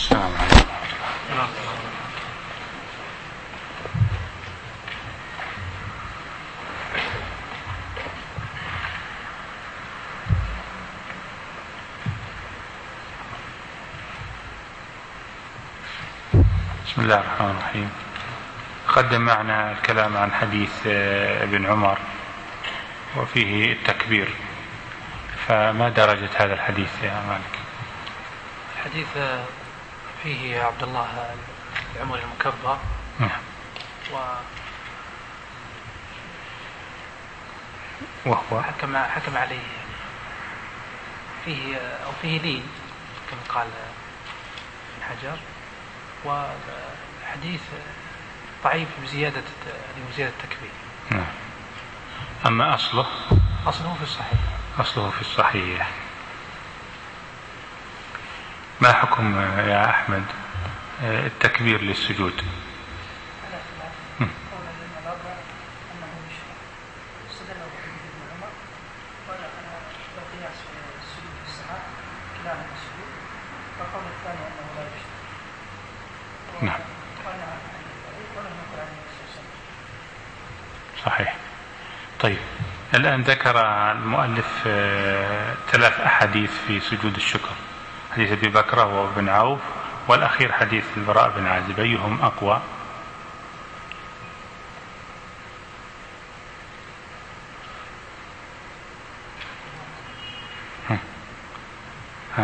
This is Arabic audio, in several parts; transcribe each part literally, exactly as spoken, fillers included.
السلام عليكم. بسم الله الرحمن الرحيم. قدم معنا الكلام عن حديث ابن عمر وفيه التكبير، فما درجة هذا الحديث يا مالك؟ الحديث فيه عبد الله العمر المكبر و وهو حكم حكم عليه فيه أو فيه لين كما قال ابن حجر، والحديث ضعيف بزيادة بزيادة التكبير. نعم. أما أصله أصله في الصحيح أصله في الصحيح. ما حكم يا أحمد التكبير للسجود؟ نعم صحيح. طيب الآن ذكر المؤلف ثلاث أحاديث في سجود الشكر، حديث أبي بكر وابن عوف، والأخير حديث البراء بن عازب، أيهم أقوى؟ ها. ها.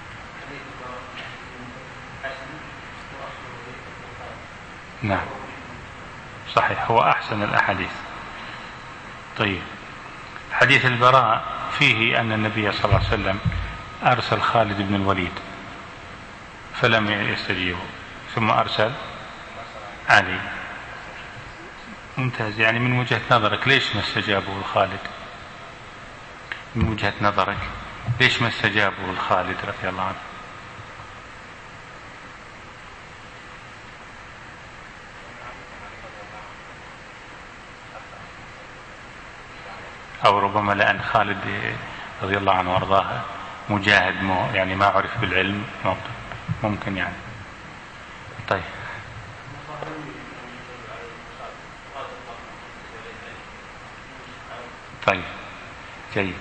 نعم صحيح، هو أحسن الأحاديث. طيب حديث البراء فيه أن النبي صلى الله عليه وسلم أرسل خالد بن الوليد فلم يستجيبه، ثم أرسل علي. ممتاز. يعني من وجهة نظرك ليش ما استجابوا لخالد؟ من وجهة نظرك ليش ما استجابوا لخالد رضي الله عنه؟ أو ربما لأن خالد رضي الله عنه وارضاه مجاهد، يعني ما عرف بالعلم، ممكن يعني. طيب طيب جيد.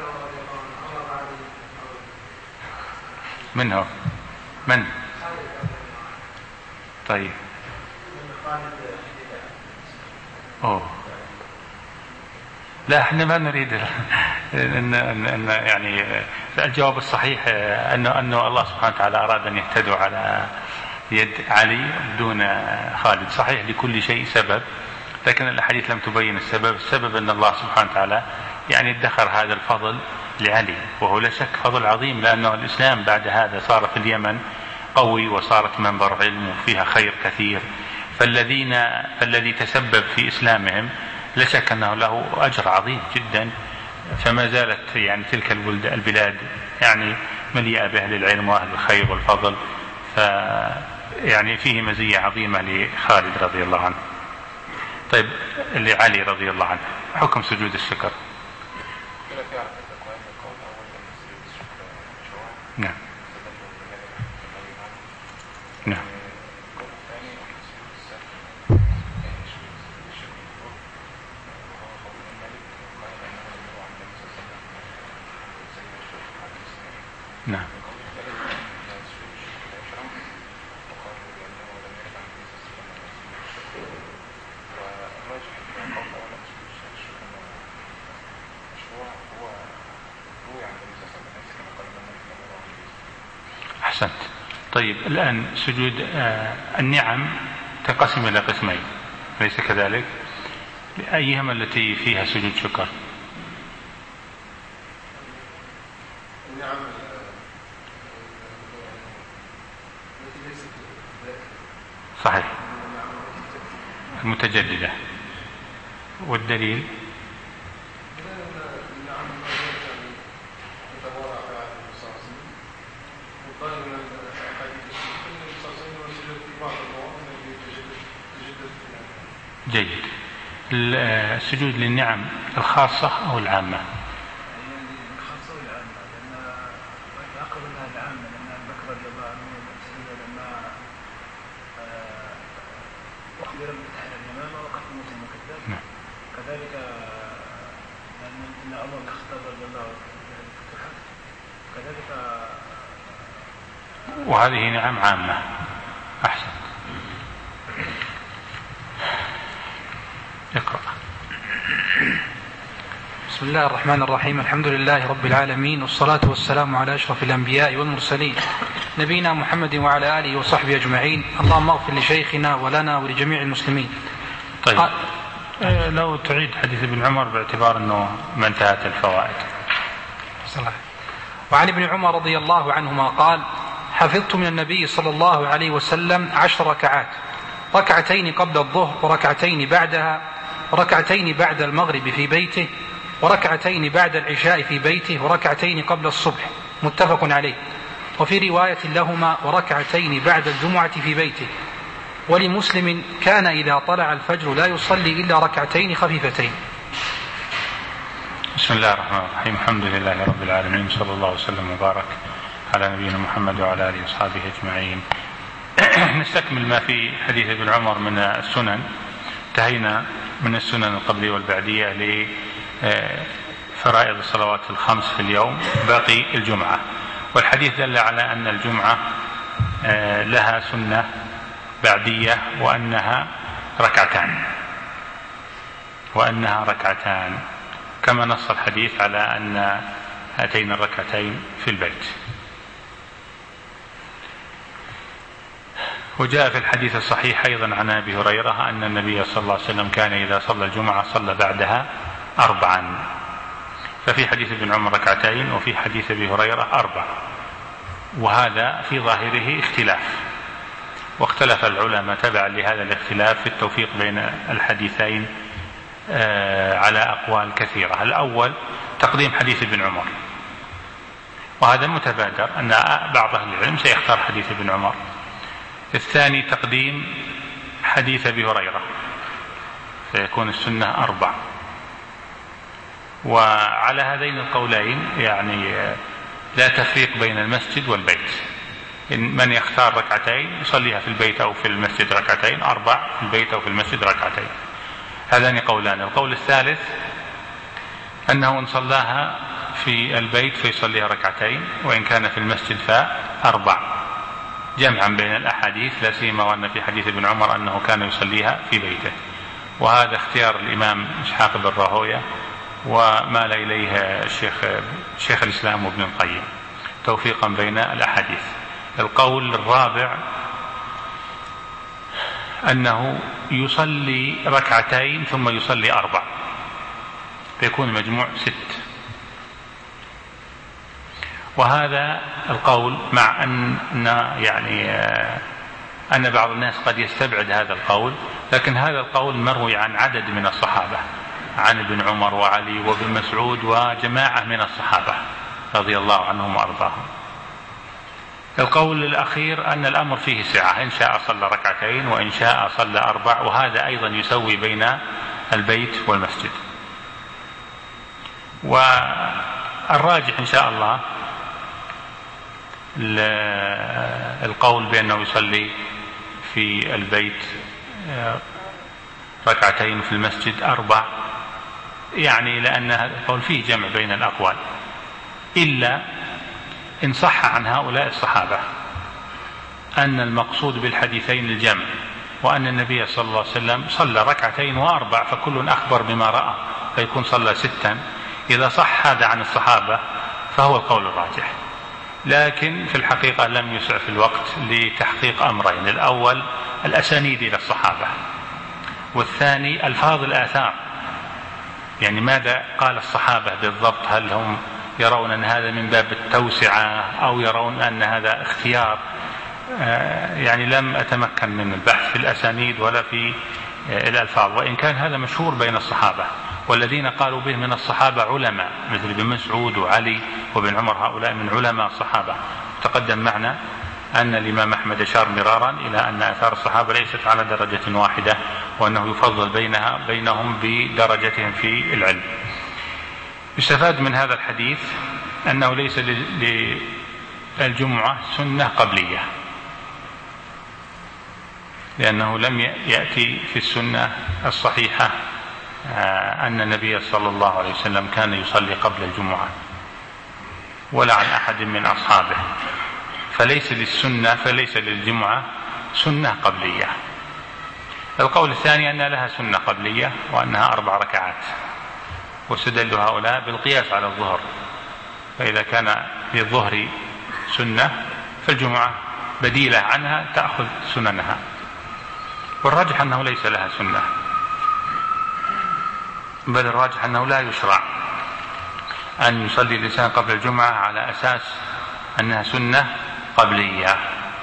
من هو؟ من؟ طيب أوه. لا احنا ما نريد ان ان يعني الجواب الصحيح انه انه الله سبحانه وتعالى اراد ان يهتدوا على يد علي دون خالد. صحيح لكل شيء سبب، لكن الاحاديث لم تبين السبب. السبب ان الله سبحانه وتعالى يعني ادخر هذا الفضل لعلي، وهو لا شك فضل عظيم، لانه الاسلام بعد هذا صار في اليمن قوي، وصارت منبر علم وفيها خير كثير، فالذين فالذي تسبب في اسلامهم لا شك أنه له أجر عظيم جدا. فما زالت يعني تلك البلاد يعني مليئة بأهل العلم وأهل الخير والفضل، ف يعني فيه مزية عظيمة لخالد رضي الله عنه. طيب لعلي رضي الله عنه حكم سجود الشكر. نعم نعم نعم أحسنت. طيب الآن سجود آه النعم تنقسم إلى قسمين، أليس كذلك؟ أيهما التي فيها سجود شكر؟ صحيح المتجددة. والدليل جيد. السجود للنعم الخاصة أو العامة؟ الخاصة والعامة، لأن أقرب لها العامة، لأن بكر رضي الله عنه تكبيرا بتحريم الإمامة وقت موت المكذب. كذلك أن عمر اختار رضي الله عنه الفتوحات كذلك. وهذه نعم عامة. أحسن. اقرأ. بسم الله الرحمن الرحيم. الحمد لله رب العالمين، والصلاة والسلام على أشرف الأنبياء والمرسلين نبينا محمد وعلى آله وصحبه أجمعين. اللهم اغفر لشيخنا ولنا ولجميع المسلمين. طيب قال... لو تعيد حديث ابن عمر باعتبار أنه ما انتهت الفوائد. صلاح. وعن ابن عمر رضي الله عنهما قال: حفظت من النبي صلى الله عليه وسلم عشر ركعات، ركعتين قبل الظهر وركعتين بعدها وركعتين بعد المغرب في بيته وركعتين بعد العشاء في بيته وركعتين قبل الصبح، متفق عليه. وفي رواية لهما وركعتين بعد الجمعة في بيته. ولمسلم: كان إذا طلع الفجر لا يصلي إلا ركعتين خفيفتين. بسم الله الرحمن الرحيم. الحمد لله رب العالمين، صلى الله وسلم وبارك على نبينا محمد وعلى آله وصحبه أجمعين. نستكمل ما في حديث ابن عمر من السنن. انتهينا من السنن القبلية والبعدية لفرائض الصلوات الخمس في اليوم، باقي الجمعة. والحديث دل على أن الجمعة لها سنة بعدية وأنها ركعتان وأنها ركعتان كما نص الحديث على أن هاتين الركعتين في البيت. وجاء في الحديث الصحيح أيضا عن أبي هريرة أن النبي صلى الله عليه وسلم كان إذا صلى الجمعة صلى بعدها أربعا. ففي حديث ابن عمر ركعتين وفي حديث أبي هريرة أربع، وهذا في ظاهره اختلاف، واختلف العلماء تبعا لهذا الاختلاف في التوفيق بين الحديثين على أقوال كثيرة. الأول تقديم حديث ابن عمر، وهذا متبادر أن بعض أهل العلم سيختار حديث ابن عمر. الثاني تقديم حديث أبي هريرة، فيكون السنة أربع. وعلى هذين القولين يعني لا تفريق بين المسجد والبيت، من يختار ركعتين يصليها في البيت أو في المسجد ركعتين، أربع في البيت أو في المسجد ركعتين. هذان قولان. القول الثالث أنه إن صلاها في البيت فيصليها ركعتين، وإن كان في المسجد فأربع، جمعا بين الأحاديث، لا سيما وأن في حديث ابن عمر أنه كان يصليها في بيته. وهذا اختيار الإمام إسحاق بن راهويه ومال إليه الشيخ شيخ الإسلام وابن القيم توفيقا بين الأحاديث. القول الرابع أنه يصلي ركعتين ثم يصلي أربع، فيكون المجموع ست. وهذا القول مع أن يعني أن بعض الناس قد يستبعد هذا القول، لكن هذا القول مروي عن عدد من الصحابة، عن ابن عمر وعلي وابن مسعود وجماعة من الصحابة رضي الله عنهم وأرضاهم. القول الأخير أن الأمر فيه سعة، إن شاء صلى ركعتين وإن شاء صلى أربع، وهذا أيضا يسوي بين البيت والمسجد. والراجح إن شاء الله القول بأنه يصلي في البيت ركعتين في المسجد أربع، يعني لأن هذا القول فيه جمع بين الأقوال، إلا إن صح عن هؤلاء الصحابة أن المقصود بالحديثين الجمع، وأن النبي صلى الله عليه وسلم صلى ركعتين وأربع، فكل أخبر بما رأى، فيكون صلى ستا. إذا صح هذا عن الصحابة فهو القول الراجح، لكن في الحقيقة لم يسع في الوقت لتحقيق أمرين: الأول الأسانيد إلى الصحابة، والثاني ألفاظ الآثار، يعني ماذا قال الصحابة بالضبط، هل هم يرون أن هذا من باب التوسعة أو يرون أن هذا اختيار. يعني لم أتمكن من البحث في الأسانيد ولا في الألفاظ، وإن كان هذا مشهور بين الصحابة، والذين قالوا به من الصحابة علماء مثل ابن مسعود وعلي وابن عمر، هؤلاء من علماء الصحابة. تقدم معنا أن الإمام أحمد أشار مرارا إلى أن آثار الصحابة ليست على درجة واحدة، وأنه يفضل بينها بينهم بدرجتهم في العلم. يستفاد من هذا الحديث أنه ليس للجمعة سنة قبلية، لأنه لم يأتي في السنة الصحيحة أن النبي صلى الله عليه وسلم كان يصلي قبل الجمعة ولا عن أحد من أصحابه، فليس للسنة فليس للجمعة سنة قبلية. القول الثاني أن لها سنة قبلية وأنها أربع ركعات، واستدل هؤلاء بالقياس على الظهر، فإذا كان للظهر سنة فالجمعة بديلة عنها تأخذ سننها، والراجح أنه ليس لها سنة، بل الراجح أنه لا يشرع أن يصلي الإنسان قبل الجمعة على أساس أنها سنة قبلية.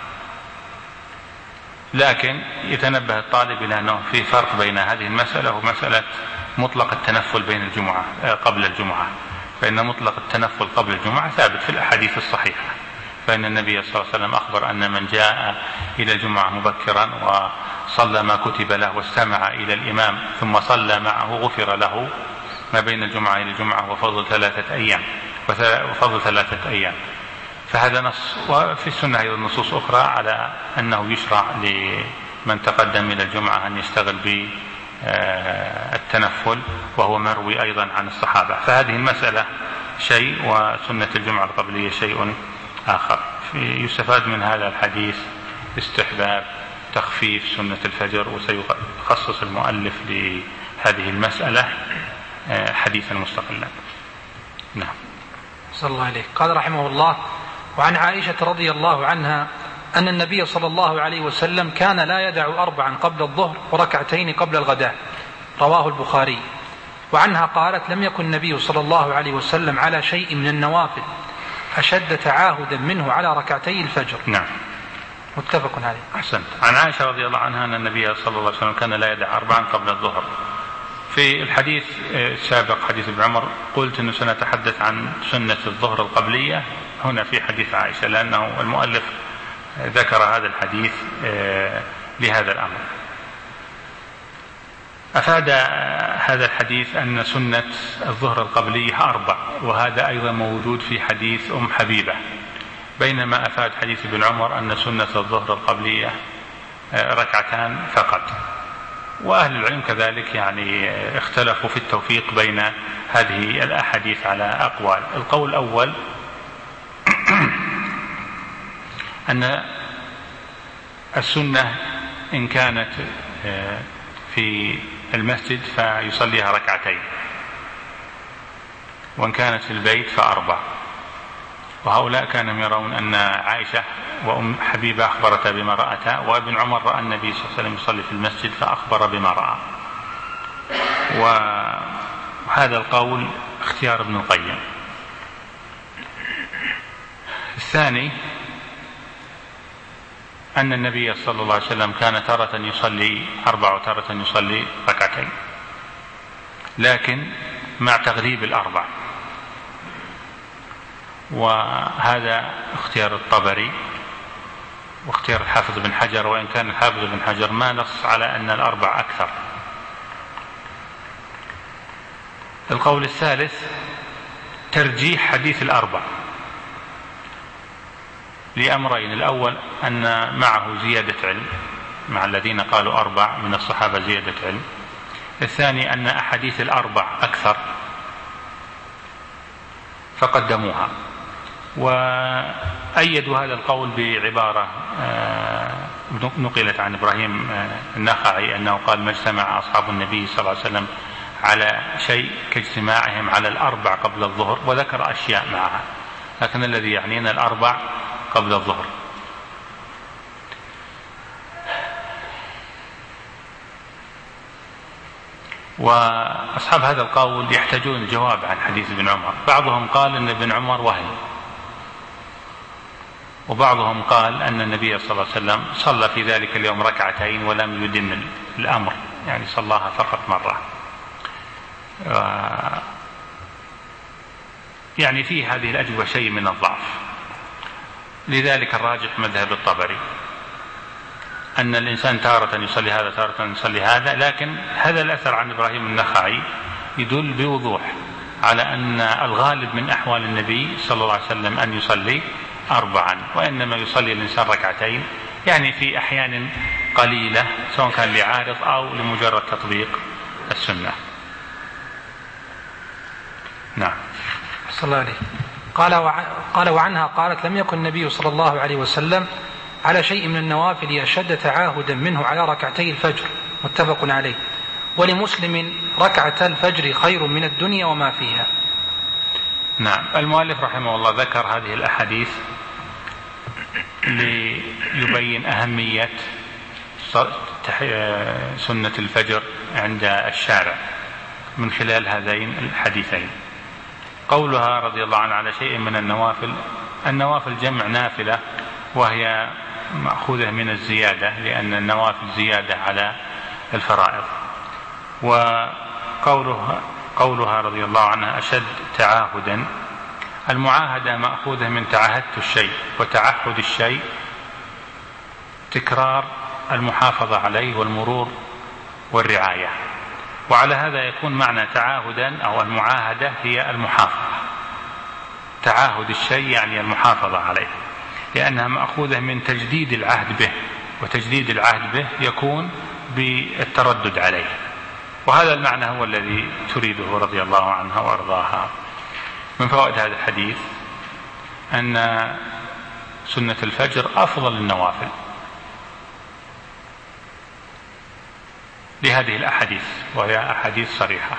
لكن يتنبه الطالب إلى أنه في فرق بين هذه المسألة ومسألة مطلق التنفل بين الجمعة قبل الجمعة، فإن مطلق التنفل قبل الجمعة ثابت في الأحاديث الصحيحة، فإن النبي صلى الله عليه وسلم أخبر أن من جاء إلى الجمعة مبكرا وصلى ما كتب له واستمع إلى الإمام ثم صلى معه غفر له ما بين الجمعة إلى الجمعة وفضل ثلاثة أيام وفضل ثلاثة أيام. فهذا نص، وفي السنة أيضا نصوص أخرى على أنه يشرع لمن تقدم إلى الجمعة أن يشتغل بالتنفل، وهو مروي أيضا عن الصحابة. فهذه المسألة شيء وسنة الجمعة القبلية شيء آخر. يستفاد من هذا الحديث استحباب تخفيف سنة الفجر، وسيخصص المؤلف لهذه المسألة حديثا مستقلا. نعم. صلى الله عليه. قال رحمه الله: وعن عائشة رضي الله عنها أن النبي صلى الله عليه وسلم كان لا يدع أربعا قبل الظهر وركعتين قبل الغداء، رواه البخاري. وعنها قالت: لم يكن النبي صلى الله عليه وسلم على شيء من النوافل أشد تعاهدا منه على ركعتي الفجر. نعم. متفق عليه. أحسنت. عن عائشة رضي الله عنها أن النبي صلى الله عليه وسلم كان لا يدع أربعا قبل الظهر. في الحديث السابق حديث ابن عمر قلت أنه سنتحدث عن سنة الظهر القبلية هنا في حديث عائشة، لأنه المؤلف ذكر هذا الحديث لهذا الأمر. أفاد هذا الحديث أن سنة الظهر القبلية أربع، وهذا أيضا موجود في حديث أم حبيبة، بينما أفاد حديث ابن عمر أن سنة الظهر القبلية ركعتان فقط. وأهل العلم كذلك يعني اختلفوا في التوفيق بين هذه الأحاديث على أقوال. القول الأول أن السنة إن كانت في المسجد فيصليها ركعتين، وإن كانت في البيت فأربع. وهؤلاء كانوا يرون أن عائشة وأم حبيبة أخبرتا بما رأتا، وابن عمر رأى النبي صلى الله عليه وسلم يصلي في المسجد فأخبر بما رأى. وهذا القول اختيار ابن القيم. الثاني أن النبي صلى الله عليه وسلم كان تارة يصلي أربع وتارة يصلي ركعتين، لكن مع تغليب الأربع، وهذا اختيار الطبري واختيار الحافظ بن حجر، وإن كان الحافظ بن حجر ما نص على أن الأربع أكثر. القول الثالث ترجيح حديث الأربع لأمرين: الأول أن معه زيادة علم، مع الذين قالوا أربع من الصحابة زيادة علم. الثاني أن أحاديث الأربع أكثر فقدموها، وأيدوا هذا القول بعبارة نقلت عن إبراهيم النخعي أنه قال: ما اجتمع أصحاب النبي صلى الله عليه وسلم على شيء كاجتماعهم على الأربع قبل الظهر، وذكر أشياء معها، لكن الذي يعنينا الأربع قبل الظهر. وأصحاب هذا القول يحتاجون الجواب عن حديث ابن عمر. بعضهم قال أن ابن عمر وهم، وبعضهم قال أن النبي صلى الله عليه وسلم صلى في ذلك اليوم ركعتين ولم يدم الأمر، يعني صلاها فقط مرة. يعني في هذه الأجوبة شيء من الضعف، لذلك الراجح مذهب الطبري أن الإنسان تارة يصلي هذا تارة يصلي هذا، لكن هذا الأثر عن إبراهيم النخعي يدل بوضوح على أن الغالب من أحوال النبي صلى الله عليه وسلم أن يصلي أربعا، وإنما يصلي الإنسان ركعتين، يعني في أحيان قليلة سواء كان لعارض أو لمجرد تطبيق السنة. نعم. صلى الله عليه. قال وع... قال وعنها قالت لم يكن النبي صلى الله عليه وسلم على شيء من النوافل أشد تعاهدا منه على ركعتي الفجر، متفق عليه. ولمسلم ركعة الفجر خير من الدنيا وما فيها. نعم. المؤلف رحمه الله ذكر هذه الأحاديث ليبين أهمية سنة الفجر عند الشارع من خلال هذين الحديثين. قولها رضي الله عنها على شيء من النوافل، النوافل جمع نافلة وهي مأخوذة من الزيادة، لأن النوافل زيادة على الفرائض. وقولها قولها رضي الله عنها أشد تعاهدا، المعاهدة مأخوذة من تعهدت الشيء، وتعهد الشيء تكرار المحافظة عليه والمرور والرعاية، وعلى هذا يكون معنى تعاهدا أو المعاهدة هي المحافظة. تعاهد الشيء يعني المحافظة عليه، لأنها مأخوذة من تجديد العهد به، وتجديد العهد به يكون بالتردد عليه، وهذا المعنى هو الذي تريده رضي الله عنها وأرضاها. من فوائد هذا الحديث أن سنة الفجر أفضل النوافل لهذه الأحاديث، وهي أحاديث صريحة.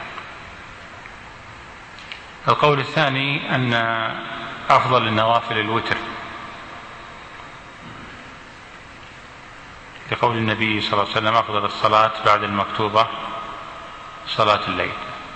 القول الثاني أن أفضل النوافل الوتر، لقول النبي صلى الله عليه وسلم أفضل الصلاة بعد المكتوبة صلاة الليل.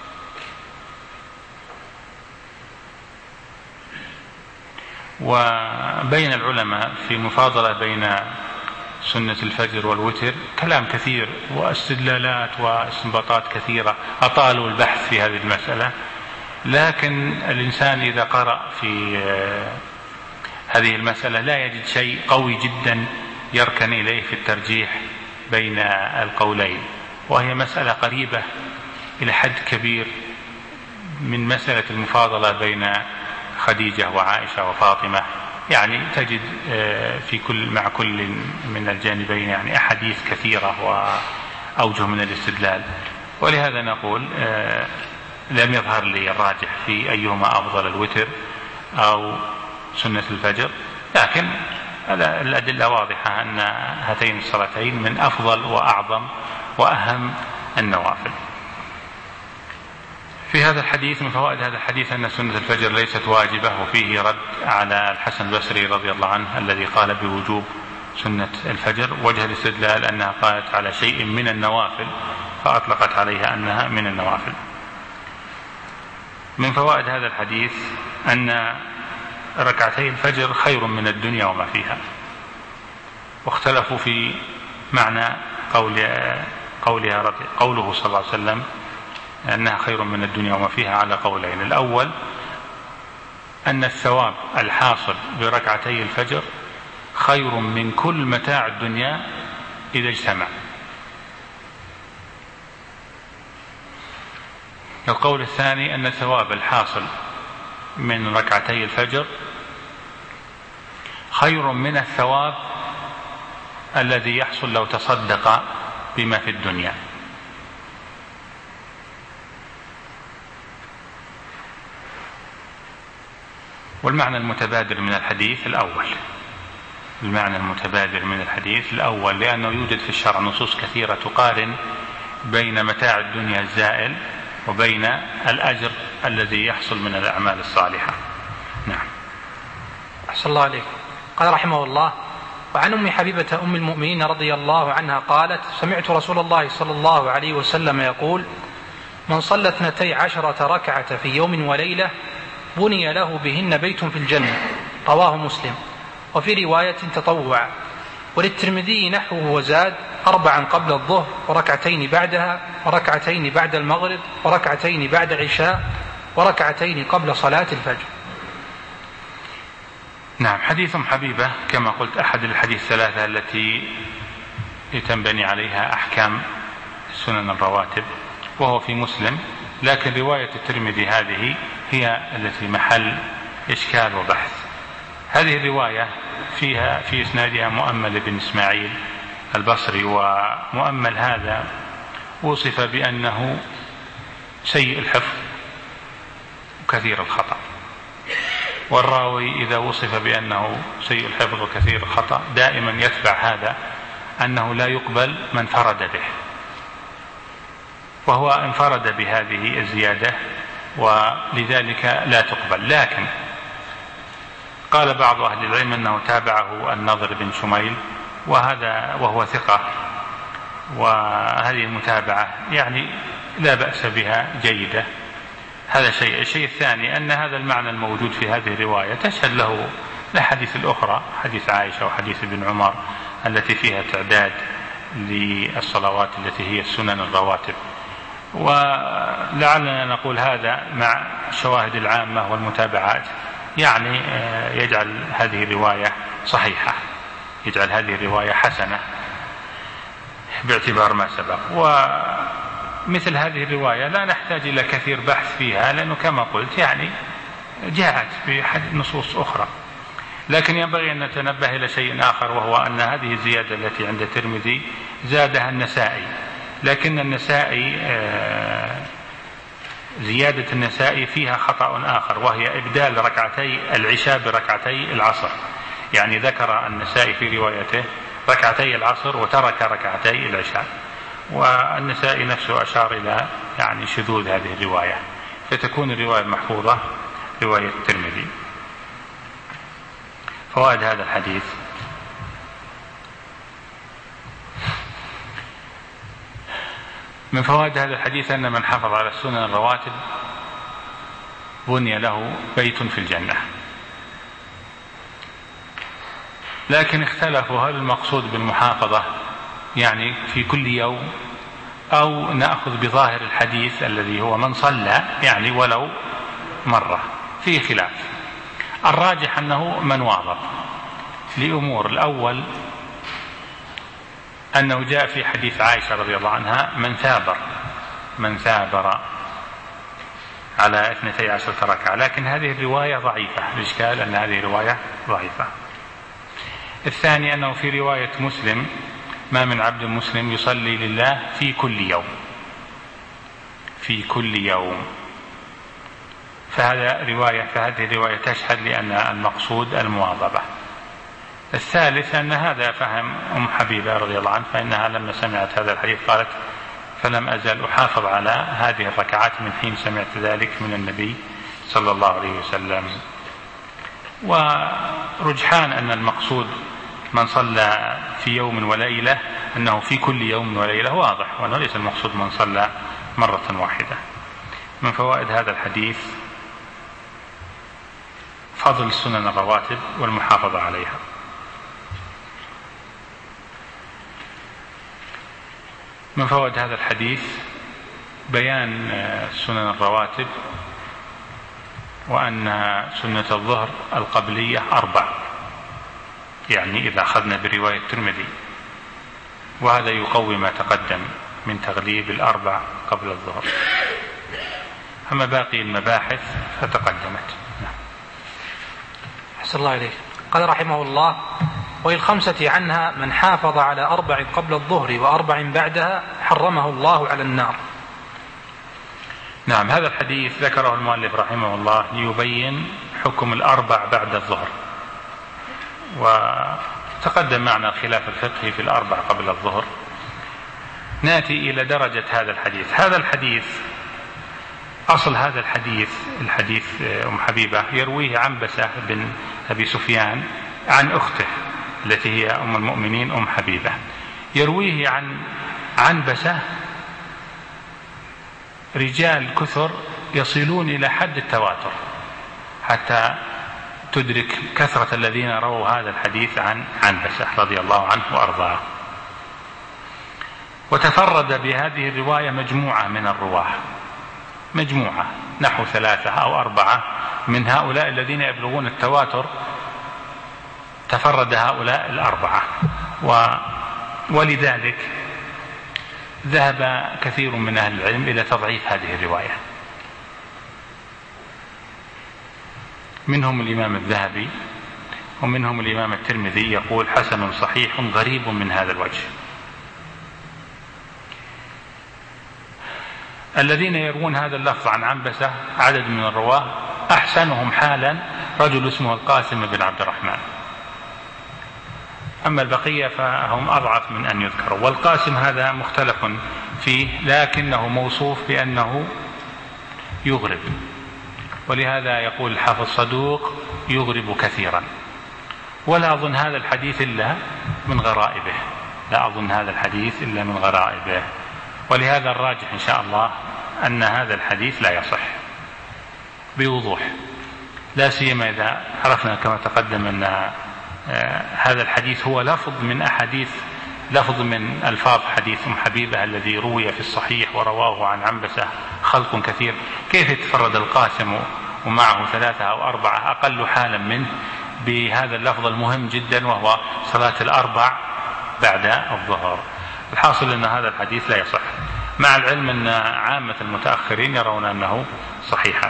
وبين العلماء في مفاضلة بين سنة الفجر والوتر كلام كثير واستدلالات واستنباطات كثيرة، أطالوا البحث في هذه المسألة، لكن الإنسان إذا قرأ في هذه المسألة لا يجد شيء قوي جدا يركن إليه في الترجيح بين القولين، وهي مسألة قريبة إلى حد كبير من مسألة المفاضلة بين خديجة وعائشة وفاطمة. يعني تجد في كل مع كل من الجانبين يعني أحاديث كثيرة وأوجه من الاستدلال، ولهذا نقول لم يظهر لي الراجح في أيهما أفضل، الوتر أو سنة الفجر، لكن الأدلة واضحة أن هاتين الصلاتين من أفضل وأعظم وأهم النوافل. في هذا الحديث من فوائد هذا الحديث أن سنة الفجر ليست واجبة، وفيه رد على الحسن البصري رضي الله عنه الذي قال بوجوب سنة الفجر. وجه الاستدلال أنها قالت على شيء من النوافل فأطلقت عليها أنها من النوافل. من فوائد هذا الحديث أن ركعتي الفجر خير من الدنيا وما فيها، واختلفوا في معنى قول قولها قوله صلى الله عليه وسلم أنها خير من الدنيا وما فيها على قولين. الأول أن الثواب الحاصل بركعتي الفجر خير من كل متاع الدنيا إذا اجتمع. القول الثاني أن الثواب الحاصل من ركعتي الفجر خير من الثواب الذي يحصل لو تصدق بما في الدنيا. والمعنى المتبادر من الحديث الأول المعنى المتبادر من الحديث الأول لأنه يوجد في الشرع نصوص كثيرة تقارن بين متاع الدنيا الزائل وبين الأجر الذي يحصل من الأعمال الصالحة. نعم. أحسن الله عليك. قال رحمه الله: وعن أم حبيبة أم المؤمنين رضي الله عنها قالت: سمعت رسول الله صلى الله عليه وسلم يقول: من صلى اثنتي عشرة ركعة في يوم وليلة بني له بهن بيت في الجنة. رواه مسلم. وفي رواية تطوع. وللترمذي نحوه وزاد: أربعا قبل الظهر وركعتين بعدها وركعتين بعد المغرب وركعتين بعد العشاء وركعتين قبل صلاة الفجر. نعم. حديث أم حبيبة كما قلت أحد الحديث الثلاثة التي تنبني عليها أحكام سنن الرواتب، وهو في مسلم، لكن رواية الترمذي هذه هي التي محل إشكال وبحث. هذه الرواية فيها في إسنادها مؤمل بن إسماعيل البصري ومؤمل هذا وصف بأنه سيء الحفظ وكثير الخطأ، والراوي إذا وصف بأنه سيء الحفظ وكثير الخطأ دائما يتبع هذا أنه لا يقبل من فرد به، وهو انفرد بهذه الزيادة ولذلك لا تقبل. لكن قال بعض أهل العلم أنه تابعه النضر بن شميل وهذا وهو ثقة، وهذه المتابعة يعني لا بأس بها جيدة. هذا شيء. الشيء الثاني أن هذا المعنى الموجود في هذه الرواية تشهد له الأحاديث الأخرى، حديث عائشة وحديث ابن عمر التي فيها تعداد للصلوات التي هي السنن الرواتب. ولعلنا نقول هذا مع الشواهد العامة والمتابعات يعني يجعل هذه الرواية صحيحة، يجعل هذه الرواية حسنة باعتبار ما سبق. ومثل هذه الرواية لا نحتاج إلى كثير بحث فيها، لأنه كما قلت يعني جاءت في نصوص أخرى. لكن ينبغي أن نتنبه إلى شيء آخر، وهو أن هذه الزيادة التي عند الترمذي زادها النسائي، لكن النسائي زيادة النسائي فيها خطأ آخر، وهي إبدال ركعتي العشاء بركعتي العصر. يعني ذكر النسائي في روايته ركعتي العصر وترك ركعتي العشاء، والنسائي نفسه أشار إلى يعني شذوذ هذه الرواية، فتكون الرواية المحفوظة رواية الترمذي. فوائد هذا الحديث: من فوائد هذا الحديث أن من حافظ على السنن الرواتب بني له بيت في الجنة. لكن اختلفوا هل المقصود بالمحافظة يعني في كل يوم، أو نأخذ بظاهر الحديث الذي هو من صلى يعني ولو مرة، فيه خلاف. الراجح أنه من واظب لأمور. الأول أنه جاء في حديث عائشة رضي الله عنها من ثابر من ثابر على اثنتي عشرة ركعة، لكن هذه الرواية ضعيفة. الإشكال أن هذه الرواية ضعيفة. الثاني أنه في رواية مسلم ما من عبد مسلم يصلي لله في كل يوم في كل يوم فهذا رواية فهذه الرواية تشهد لأن المقصود المواظبة. الثالث أن هذا فهم أم حبيبة رضي الله عنها، فإنها لما سمعت هذا الحديث قالت فلم أزل أحافظ على هذه الركعات من حين سمعت ذلك من النبي صلى الله عليه وسلم. ورجحان أن المقصود من صلى في يوم وليلة أنه في كل يوم وليلة واضح، وأنه ليس المقصود من صلى مرة واحدة. من فوائد هذا الحديث فضل السنن الرواتب والمحافظة عليها. من فوائد هذا الحديث بيان سنن الرواتب، وأن سنة الظهر القبلية أربع، يعني إذا أخذنا برواية الترمذي، وهذا يقوي ما تقدم من تغليب الأربع قبل الظهر. أما باقي المباحث فتقدمت. أحسن الله إليك. قال رحمه الله: وللخمسة عنها من حافظ على أربع قبل الظهر وأربع بعدها حرمه الله على النار. نعم، هذا الحديث ذكره المؤلف رحمه الله ليبين حكم الأربع بعد الظهر، وتقدم معنا الخلاف الفقهي في الأربع قبل الظهر. نأتي إلى درجة هذا الحديث. هذا الحديث أصل هذا الحديث الحديث أم حبيبة يرويه عنبسة بن أبي سفيان عن أخته التي هي أم المؤمنين أم حبيبة، يرويه عن عنبسة رجال كثر يصلون إلى حد التواتر، حتى تدرك كثرة الذين رووا هذا الحديث عن عنبسة رضي الله عنه وأرضاه. وتفرد بهذه الرواية مجموعة من الرواه، مجموعة نحو ثلاثة أو أربعة من هؤلاء الذين يبلغون التواتر، تفرد هؤلاء الأربعة، و ولذلك ذهب كثير من أهل العلم إلى تضعيف هذه الرواية، منهم الإمام الذهبي ومنهم الإمام الترمذي يقول حسن صحيح غريب من هذا الوجه. الذين يروون هذا اللفظ عن عنبسة عدد من الرواه، أحسنهم حالا رجل اسمه القاسم بن عبد الرحمن، أما البقية فهم أضعف من أن يذكروا. والقاسم هذا مختلف فيه، لكنه موصوف بأنه يغرب، ولهذا يقول الحافظ صدوق يغرب كثيرا، ولا أظن هذا الحديث إلا من غرائبه، لا أظن هذا الحديث إلا من غرائبه، ولهذا الراجح إن شاء الله أن هذا الحديث لا يصح بوضوح، لا سيما إذا عرفنا كما تقدم أن هذا الحديث هو لفظ من أحاديث لفظ من ألفاظ حديث أم حبيبة الذي روي في الصحيح ورواه عن عنبسة خلق كثير. كيف يتفرد القاسم ومعه ثلاثة أو أربعة أقل حالا منه بهذا اللفظ المهم جدا وهو صلاة الأربع بعد الظهر؟ الحاصل أن هذا الحديث لا يصح، مع العلم أن عامة المتأخرين يرون أنه صحيحا.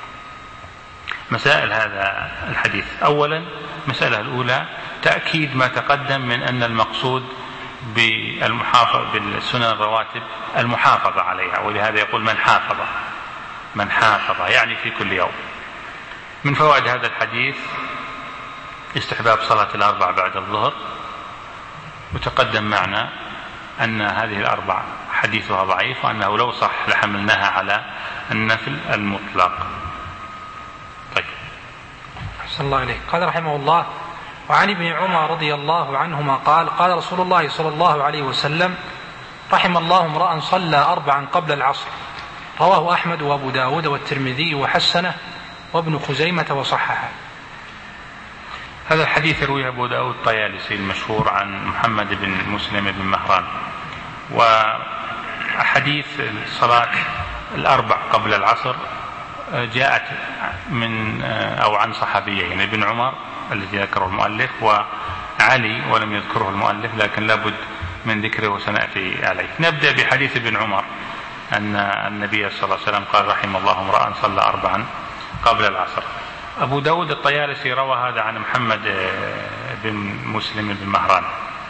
مسائل هذا الحديث: أولا، مسألة الأولى تأكيد ما تقدم من أن المقصود بالمحافظة بالسنن الرواتب المحافظة عليها، ولهذا يقول من حافظ من حافظ يعني في كل يوم. من فوائد هذا الحديث استحباب صلاة الأربع بعد الظهر، وتقدم معنا أن هذه الأربع حديثها ضعيف، وأنه لو صح لحملناها على النفل المطلق. طيب، أحسن الله عليك. قال رحمه الله: وعن ابن عمر رضي الله عنهما قال: قال رسول الله صلى الله عليه وسلم: رحم الله امرأ صلى أربعا قبل العصر. رواه أحمد وأبو داود والترمذي وحسنه وابن خزيمة وصححه. هذا الحديث رواه أبو داود الطيالسي المشهور عن محمد بن مسلم بن مهران. وحديث صلاة الأربع قبل العصر جاءت من أو عن صحابيين، ابن عمر الذي ذكره المؤلف وعلي ولم يذكره المؤلف، لكن لابد من ذكره وسنأتي عليه. نبدأ بحديث ابن عمر أن النبي صلى الله عليه وسلم قال: رحم الله امرأ صلى أربعا قبل العصر. أبو داود الطيالسي روى هذا عن محمد بن مسلم بن مهران.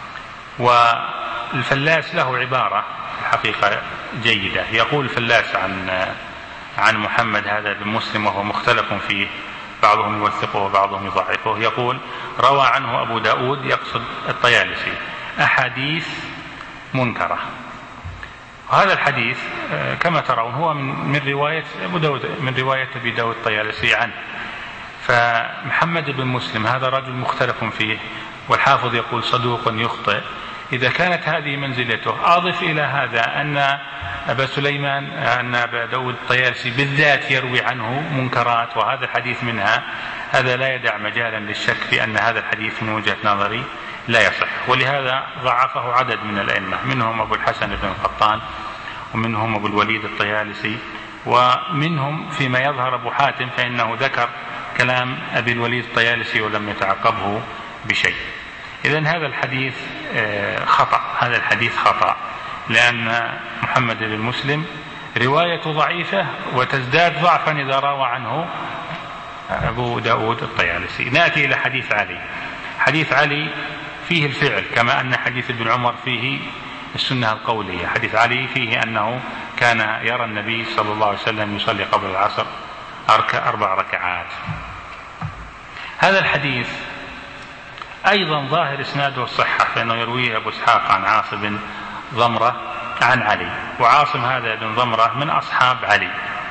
والفلاس له عبارة الحقيقة جيدة، يقول الفلاس عن عن محمد هذا بن مسلم وهو مختلف فيه، بعضهم يوثقه وبعضهم يضعفه، يقول: روى عنه أبو داود، يقصد الطيالسي، أحاديث منكرة. وهذا الحديث كما ترون هو من رواية أبو داود من رواية أبي داود الطيالسي عنه. فمحمد بن مسلم هذا رجل مختلف فيه، والحافظ يقول صدوق يخطئ. إذا كانت هذه منزلته، أضف إلى هذا أن أبا سليمان أن أبا داود الطيالسي بالذات يروي عنه منكرات، وهذا الحديث منها، هذا لا يدع مجالا للشك في أن هذا الحديث من وجهة نظري لا يصح. ولهذا ضعفه عدد من الأئمة، منهم أبو الحسن بن القطان، ومنهم أبو الوليد الطيالسي، ومنهم فيما يظهر أبو حاتم، فإنه ذكر كلام أبي الوليد الطيالسي ولم يتعقبه بشيء. إذن هذا الحديث خطأ، هذا الحديث خطأ، لأن محمد بن مسلم رواية ضعيفة وتزداد ضعفا إذا روى عنه أبو داود الطيالسي. نأتي إلى حديث علي. حديث علي فيه الفعل، كما أن حديث ابن عمر فيه السنة القولية. حديث علي فيه أنه كان يرى النبي صلى الله عليه وسلم يصلي قبل العصر أربع ركعات. هذا الحديث أيضا ظاهر إسناده الصحة، فإنه يرويه أبو إسحاق عن عاصم بن ضمرة عن علي، وعاصم هذا بن ضمرة من أصحاب علي.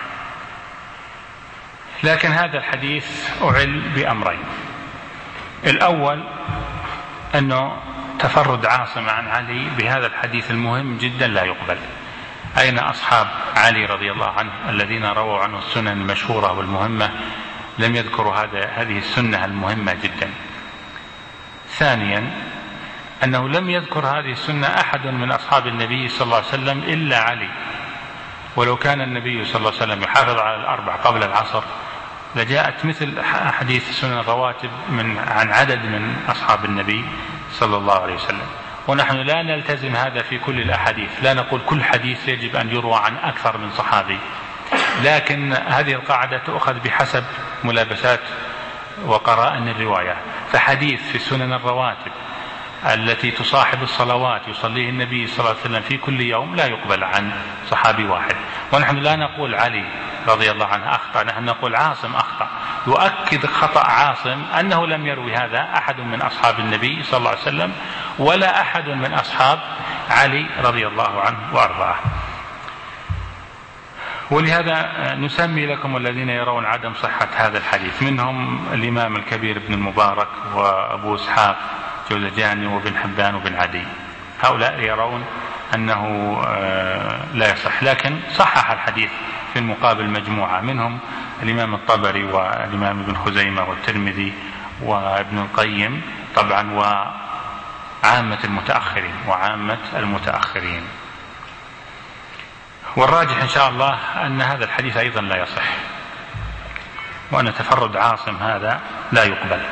لكن هذا الحديث أعل بأمرين: الأول أنه تفرد عاصم عن علي بهذا الحديث المهم جدا لا يقبل. أين أصحاب علي رضي الله عنه الذين رووا عنه السنن المشهورة والمهمة؟ لم يذكروا هذا هذه السنة المهمة جدا. ثانيا أنه لم يذكر هذه السنة أحد من أصحاب النبي صلى الله عليه وسلم إلا علي، ولو كان النبي صلى الله عليه وسلم يحافظ على الأربع قبل العصر لجاءت مثل حديث سنن الرواتب من عن عدد من أصحاب النبي صلى الله عليه وسلم. ونحن لا نلتزم هذا في كل الأحاديث، لا نقول كل حديث يجب أن يروى عن أكثر من صحابي، لكن هذه القاعدة تؤخذ بحسب ملابسات وقرائن الرواية. فحديث في سنن الرواتب التي تصاحب الصلوات يصليه النبي صلى الله عليه وسلم في كل يوم لا يقبل عن صحابي واحد. ونحن لا نقول علي رضي الله عنه أخطأ، نحن نقول عاصم أخطأ. يؤكد خطأ عاصم أنه لم يروي هذا أحد من أصحاب النبي صلى الله عليه وسلم ولا أحد من أصحاب علي رضي الله عنه وأرضاه. ولهذا نسمي لكم الذين يرون عدم صحة هذا الحديث، منهم الإمام الكبير ابن المبارك وأبو إسحاق جوزجاني وابن حبان وابن عدي. هؤلاء يرون أنه لا يصح، لكن صحح الحديث في المقابل مجموعة، منهم الإمام الطبري والإمام ابن خزيمة والترمذي وابن القيم طبعا وعامة المتأخرين وعامة المتأخرين. والراجح إن شاء الله أن هذا الحديث أيضا لا يصح، وأن تفرد عاصم هذا لا يقبل.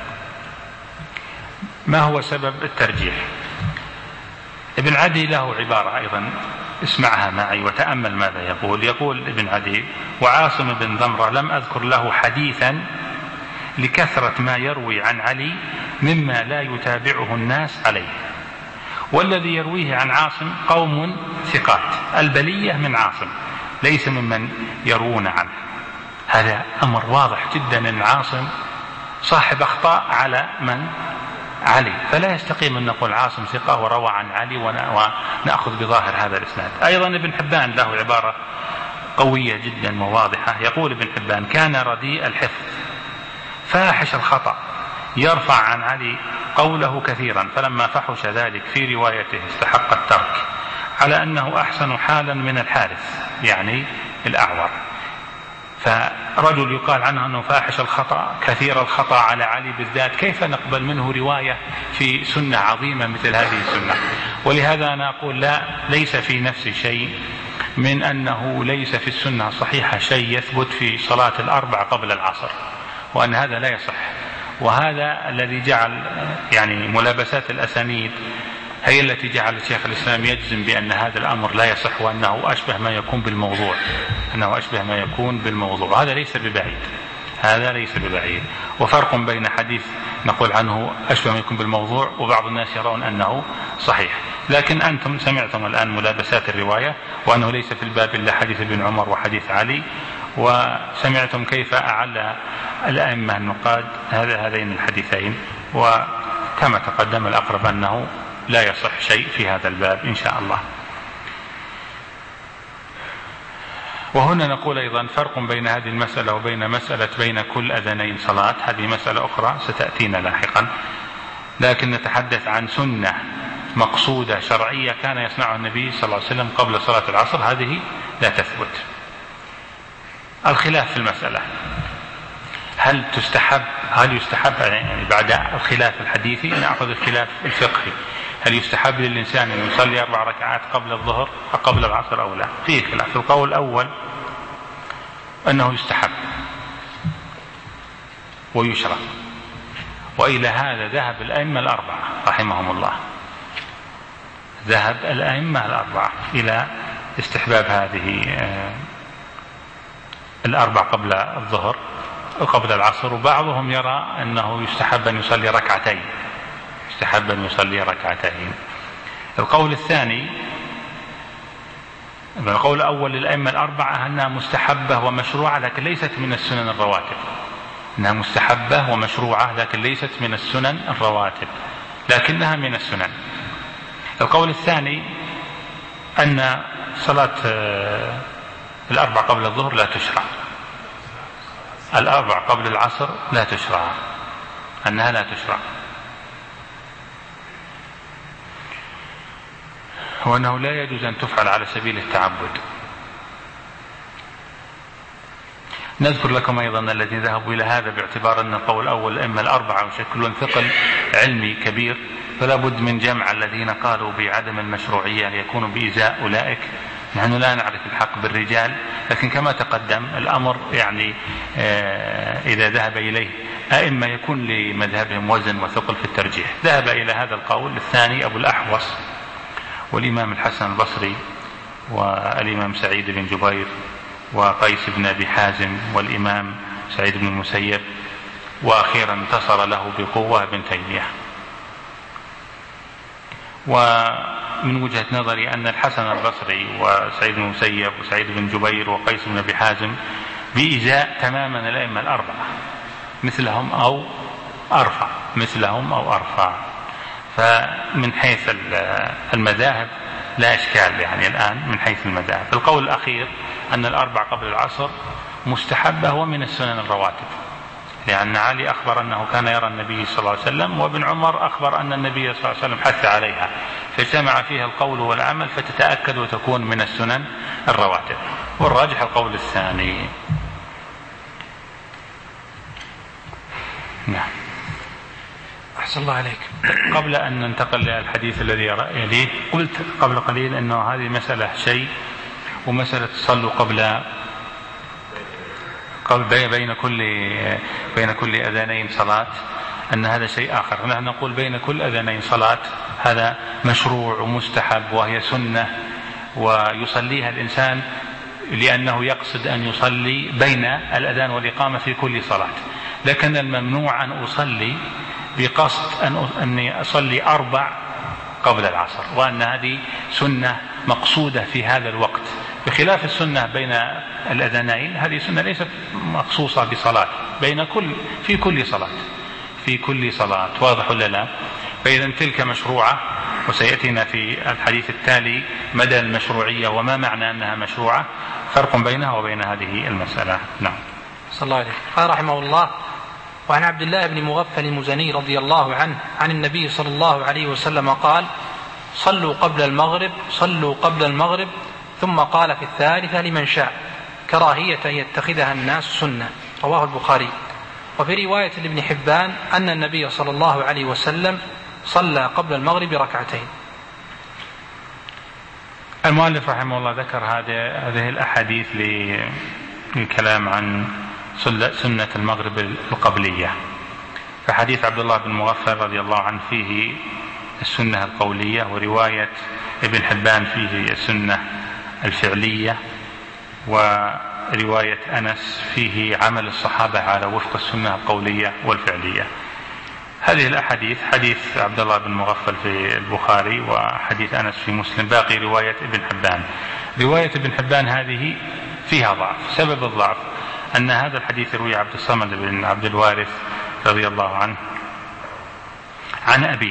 ما هو سبب الترجيح؟ ابن عدي له عبارة أيضا اسمعها معي وتأمل ماذا يقول. يقول ابن عدي: وعاصم بن ضمرة لم أذكر له حديثا لكثرة ما يروي عن علي مما لا يتابعه الناس عليه، والذي يرويه عن عاصم قوم ثقات، البلية من عاصم ليس ممن يروون عنه. هذا أمر واضح جدا أن عاصم صاحب أخطاء على من؟ علي. فلا يستقيم أن نقول عاصم ثقة وروى عن علي ونأخذ بظاهر هذا الإسناد. أيضا ابن حبان له عبارة قوية جدا وواضحة. يقول ابن حبان: كان رديء الحفظ فاحش الخطأ، يرفع عن علي قوله كثيرا، فلما فحش ذلك في روايته استحق الترك، على أنه أحسن حالا من الحارث يعني الأعور. فرجل يقال عنه أنه فاحش الخطأ كثير الخطأ على علي بالذات، كيف نقبل منه رواية في سنة عظيمة مثل هذه السنة؟ ولهذا أنا أقول لا، ليس في نفس شيء من أنه ليس في السنة الصحيحة شيء يثبت في صلاة الأربع قبل العصر، وأن هذا لا يصح. وهذا الذي جعل يعني ملابسات الأسانيد هي التي جعل الشيخ الإسلام يجزم بأن هذا الأمر لا يصح، وأنه أشبه ما يكون بالموضوع، أنه أشبه ما يكون بالموضوع. هذا ليس ببعيد، هذا ليس ببعيد. وفرق بين حديث نقول عنه أشبه ما يكون بالموضوع وبعض الناس يرون أنه صحيح. لكن أنتم سمعتم الآن ملابسات الرواية، وأنه ليس في الباب إلا حديث ابن عمر وحديث علي، وسمعتم كيف أعلى الأئمة النقاد هذين الحديثين. وكما تقدم الأقرب أنه لا يصح شيء في هذا الباب إن شاء الله. وهنا نقول أيضا فرق بين هذه المسألة وبين مسألة بين كل أذانين صلاة، هذه مسألة أخرى ستأتينا لاحقا، لكن نتحدث عن سنة مقصودة شرعية كان يصنعها النبي صلى الله عليه وسلم قبل صلاة العصر، هذه لا تثبت. الخلاف في المسألة، هل تستحب هل يستحب يعني بعد الخلاف الحديثي نأخذ الخلاف الفقهي، هل يستحب للإنسان أن يصلي أربع ركعات قبل الظهر أو قبل العصر أو لا؟ فيه خلاف. في القول الأول أنه يستحب ويشرع، وإلى هذا ذهب الأئمة الأربعة رحمهم الله، ذهب الأئمة الأربعة إلى استحباب هذه الأربع قبل الظهر قبل العصر. وبعضهم يرى أنه يستحب أن يصلي ركعتين، يستحب أن يصلي ركعتين. القول الثاني، القول الأول للأئمة الأربعة أنها مستحبة ومشروعة لكن ليست من السنن الرواتب، أنها مستحبة ومشروعة لكن ليست من السنن الرواتب لكنها من السنن. القول الثاني أن صلاة الأربع قبل الظهر لا تشرع، الأربع قبل العصر لا تشرع، أنها لا تشرع، وأنه لا يجوز أن تفعل على سبيل التعبد. نذكر لكم أيضا الذين ذهبوا إلى هذا باعتبار أن القول الأول إما الأربعة يشكلون ثقل علمي كبير، فلا بد من جمع الذين قالوا بعدم المشروعية ليكونوا بإزاء أولئك. نحن لا نعرف الحق بالرجال، لكن كما تقدم الأمر يعني إذا ذهب إليه أئمة يكون لمذهبهم وزن وثقل في الترجيح. ذهب إلى هذا القول الثاني أبو الأحوص والإمام الحسن البصري والإمام سعيد بن جبير وقيس بن أبي حازم والإمام سعيد بن المسيب، وأخيرا انتصر له بقوة ابن تيمية. ومن وجهة نظري أن الحسن البصري وسعيد بن المسيب وسعيد بن جبير وقيس بن أبي حازم بإزاء تماما الأئمة الأربعة، مثلهم أو أرفع مثلهم أو أرفع. فمن حيث المذاهب لا إشكال يعني الآن من حيث المذاهب. القول الأخير أن الأربع قبل العصر مستحبة ومن السنن الرواتب، لأن علي أخبر أنه كان يرى النبي صلى الله عليه وسلم، وابن عمر أخبر أن النبي صلى الله عليه وسلم حث عليها، فاجتمع فيها القول والعمل فتتأكد وتكون من السنن الرواتب. والراجح القول الثاني. نعم. أحسن الله عليك. قبل أن ننتقل للحديث الذي يليه، قلت قبل قليل أنه هذه مسألة شيء، ومسألة صلوا قبل قبل بين كل بين كل أذانين صلاة، أن هذا شيء آخر. نحن نقول بين كل أذانين صلاة هذا مشروع ومستحب وهي سنة، ويصليها الإنسان لأنه يقصد أن يصلي بين الأذان والإقامة في كل صلاة. لكن الممنوع أن أصلي بقصد أن أني أصلي أربع قبل العصر، وأن هذه سنة مقصودة في هذا الوقت، بخلاف السنة بين الأذانين. هذه سنة ليست مخصوصة بصلاة، بين كل في كل صلاة في كل صلاة. واضح ولا لا؟ فإذا تلك مشروعة، وسيأتينا في الحديث التالي مدى المشروعية وما معنى أنها مشروعة، فرق بينها وبين هذه المسألة. نعم. صلى الله عليه. قال رحمه الله: وعن عبد الله بن مغفل المزني رضي الله عنه عن النبي صلى الله عليه وسلم قال: صلوا قبل المغرب صلوا قبل المغرب ثم قال في الثالثة لمن شاء، كراهية أن يتخذها الناس سنة. رواه البخاري. وفي رواية لابن حبان أن النبي صلى الله عليه وسلم صلى قبل المغرب ركعتين. المؤلف رحمه الله ذكر هذه الأحاديث للكلام عن سنة المغرب القبلية. فحديث عبد الله بن مغفل رضي الله عنه فيه السنة القولية، ورواية ابن حبان فيه السنة الفعلية، ورواية أنس فيه عمل الصحابة على وفق السنة القولية والفعلية. هذه الأحاديث، حديث عبد الله بن مغفل في البخاري وحديث أنس في مسلم، باقي رواية ابن حبان. رواية ابن حبان هذه فيها ضعف. سبب الضعف أن هذا الحديث يروي عبد الصمد بن عبد الوارث رضي الله عنه عن أبيه،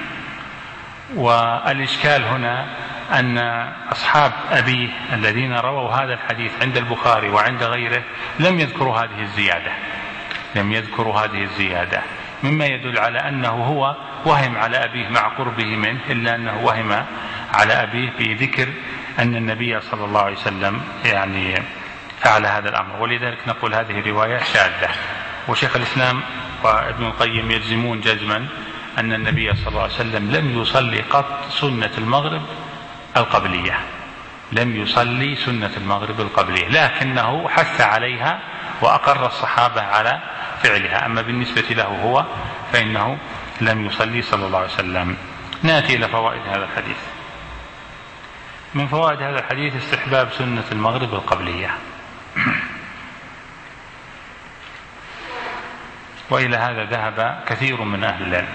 والإشكال هنا أن أصحاب أبيه الذين رووا هذا الحديث عند البخاري وعند غيره لم يذكروا هذه الزيادة لم يذكروا هذه الزيادة مما يدل على أنه هو وهم على أبيه مع قربه منه، إلا أنه وهم على أبيه بذكر أن النبي صلى الله عليه وسلم يعني فعل هذا الأمر. ولذلك نقول هذه رواية شاذة. وشيخ الإسلام وابن القيم يجزمون جزما أن النبي صلى الله عليه وسلم لم يصلي قط سنة المغرب القبلية لم يصلي سنة المغرب القبلية لكنه حث عليها وأقر الصحابة على فعلها. أما بالنسبة له هو فإنه لم يصلي صلى الله عليه وسلم. نأتي إلى فوائد هذا الحديث. من فوائد هذا الحديث استحباب سنة المغرب القبلية، وإلى هذا ذهب كثير من أهل العلم،